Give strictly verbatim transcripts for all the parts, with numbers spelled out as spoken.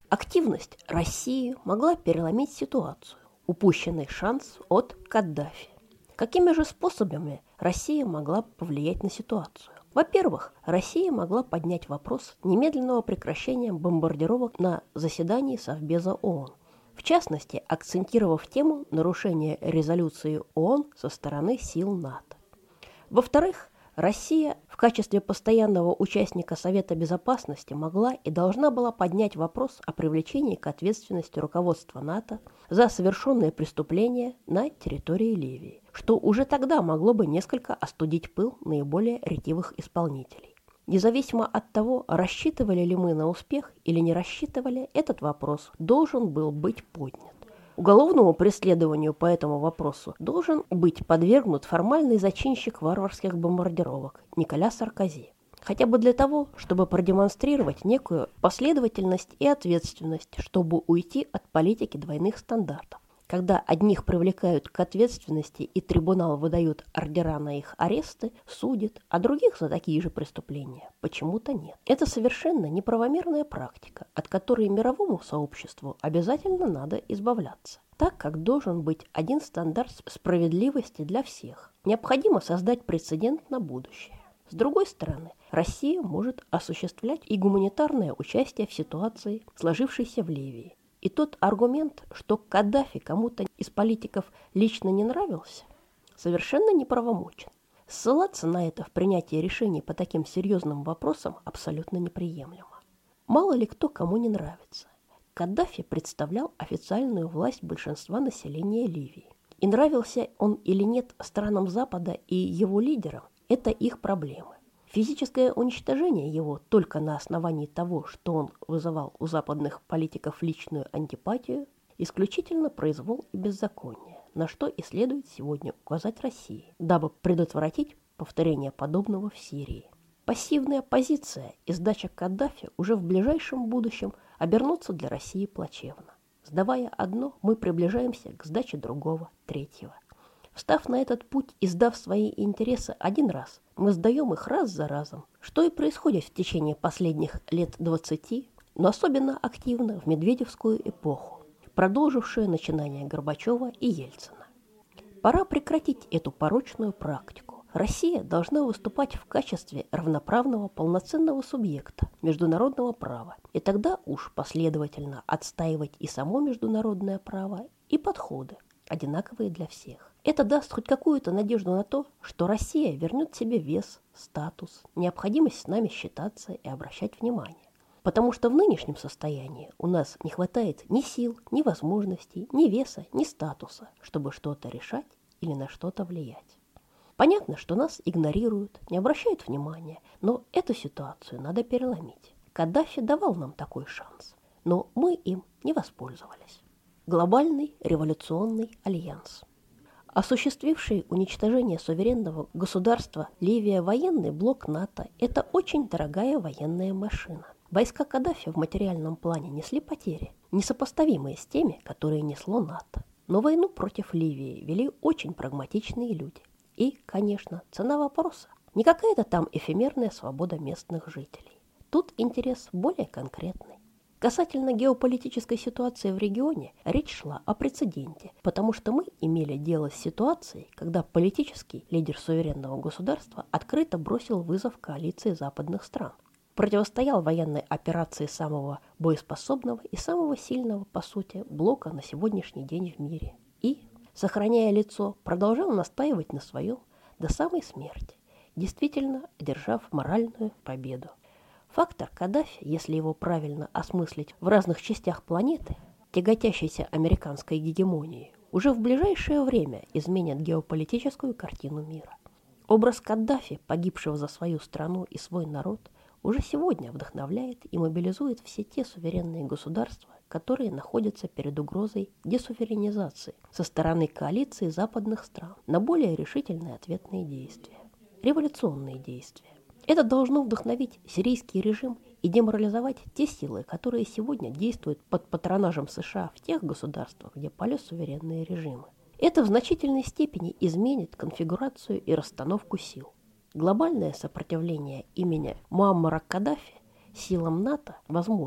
Активность России могла переломить ситуацию, упущенный шанс от Каддафи. Какими же способами Россия могла повлиять на ситуацию? Во-первых, Россия могла поднять вопрос немедленного прекращения бомбардировок на заседании Совбеза ООН, в частности, акцентировав тему нарушения резолюции ООН со стороны сил НАТО. Во-вторых, Россия в качестве постоянного участника Совета Безопасности могла и должна была поднять вопрос о привлечении к ответственности руководства НАТО за совершенные преступления на территории Ливии, что уже тогда могло бы несколько остудить пыл наиболее ретивых исполнителей. Независимо от того, рассчитывали ли мы на успех или не рассчитывали, этот вопрос должен был быть поднят. Уголовному преследованию по этому вопросу должен быть подвергнут формальный зачинщик варварских бомбардировок Николя Саркози. Хотя бы для того, чтобы продемонстрировать некую последовательность и ответственность, чтобы уйти от политики двойных стандартов. Когда одних привлекают к ответственности и трибунал выдает ордера на их аресты, судит, а других за такие же преступления почему-то нет. Это совершенно неправомерная практика, от которой мировому сообществу обязательно надо избавляться, так как должен быть один стандарт справедливости для всех. Необходимо создать прецедент на будущее. С другой стороны, Россия может осуществлять и гуманитарное участие в ситуации, сложившейся в Ливии. И тот аргумент, что Каддафи кому-то из политиков лично не нравился, совершенно неправомочен. Ссылаться на это в принятии решений по таким серьезным вопросам абсолютно неприемлемо. Мало ли кто кому не нравится. Каддафи представлял официальную власть большинства населения Ливии. И нравился он или нет странам Запада и его лидерам, это их проблемы. Физическое уничтожение его только на основании того, что он вызывал у западных политиков личную антипатию, исключительно произвол и беззаконие, на что и следует сегодня указать России, дабы предотвратить повторение подобного в Сирии. Пассивная позиция и сдача Каддафи уже в ближайшем будущем обернутся для России плачевно. Сдавая одно, мы приближаемся к сдаче другого, третьего. Встав на этот путь и сдав свои интересы один раз, мы сдаем их раз за разом, что и происходит в течение последних лет двадцати, но особенно активно в Медведевскую эпоху, продолжившую начинание Горбачева и Ельцина. Пора прекратить эту порочную практику. Россия должна выступать в качестве равноправного полноценного субъекта международного права, и тогда уж последовательно отстаивать и само международное право, и подходы, одинаковые для всех. Это даст хоть какую-то надежду на то, что Россия вернет себе вес, статус, необходимость с нами считаться и обращать внимание. Потому что в нынешнем состоянии у нас не хватает ни сил, ни возможностей, ни веса, ни статуса, чтобы что-то решать или на что-то влиять. Понятно, что нас игнорируют, не обращают внимания, но эту ситуацию надо переломить. Каддафи давал нам такой шанс, но мы им не воспользовались. Глобальный революционный альянс. Осуществивший уничтожение суверенного государства Ливия военный блок НАТО – это очень дорогая военная машина. Войска Каддафи в материальном плане несли потери, несопоставимые с теми, которые несло НАТО. Но войну против Ливии вели очень прагматичные люди. И, конечно, цена вопроса – не какая-то там эфемерная свобода местных жителей. Тут интерес более конкретный. Касательно геополитической ситуации в регионе, речь шла о прецеденте, потому что мы имели дело с ситуацией, когда политический лидер суверенного государства открыто бросил вызов коалиции западных стран, противостоял военной операции самого боеспособного и самого сильного, по сути, блока на сегодняшний день в мире и, сохраняя лицо, продолжал настаивать на своем до самой смерти, действительно одержав моральную победу. Фактор Каддафи, если его правильно осмыслить в разных частях планеты, тяготящейся американской гегемонией, уже в ближайшее время изменит геополитическую картину мира. Образ Каддафи, погибшего за свою страну и свой народ, уже сегодня вдохновляет и мобилизует все те суверенные государства, которые находятся перед угрозой десуверенизации со стороны коалиции западных стран на более решительные ответные действия, революционные действия. Это должно вдохновить сирийский режим и деморализовать те силы, которые сегодня действуют под патронажем США в тех государствах, где пали суверенные режимы. Это в значительной степени изменит конфигурацию и расстановку сил. Глобальное сопротивление имени Муаммара Каддафи силам НАТО возможно,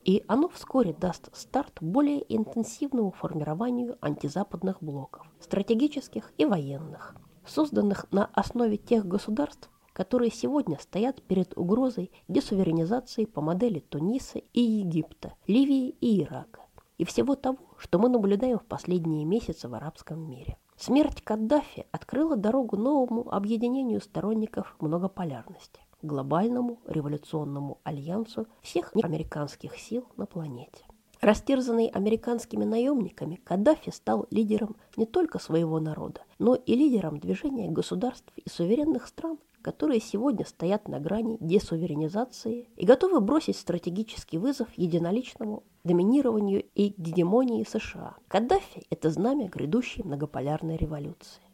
И оно вскоре даст старт более интенсивному формированию антизападных блоков, стратегических и военных, созданных на основе тех государств, которые сегодня стоят перед угрозой десуверенизации по модели Туниса и Египта, Ливии и Ирака, и всего того, что мы наблюдаем в последние месяцы в арабском мире. Смерть Каддафи открыла дорогу новому объединению сторонников многополярности, глобальному революционному альянсу всех американских сил на планете. Растерзанный американскими наемниками, Каддафи стал лидером не только своего народа, но и лидером движения государств и суверенных стран, которые сегодня стоят на грани десуверенизации и готовы бросить стратегический вызов единоличному доминированию и гегемонии США. Каддафи – это знамя грядущей многополярной революции.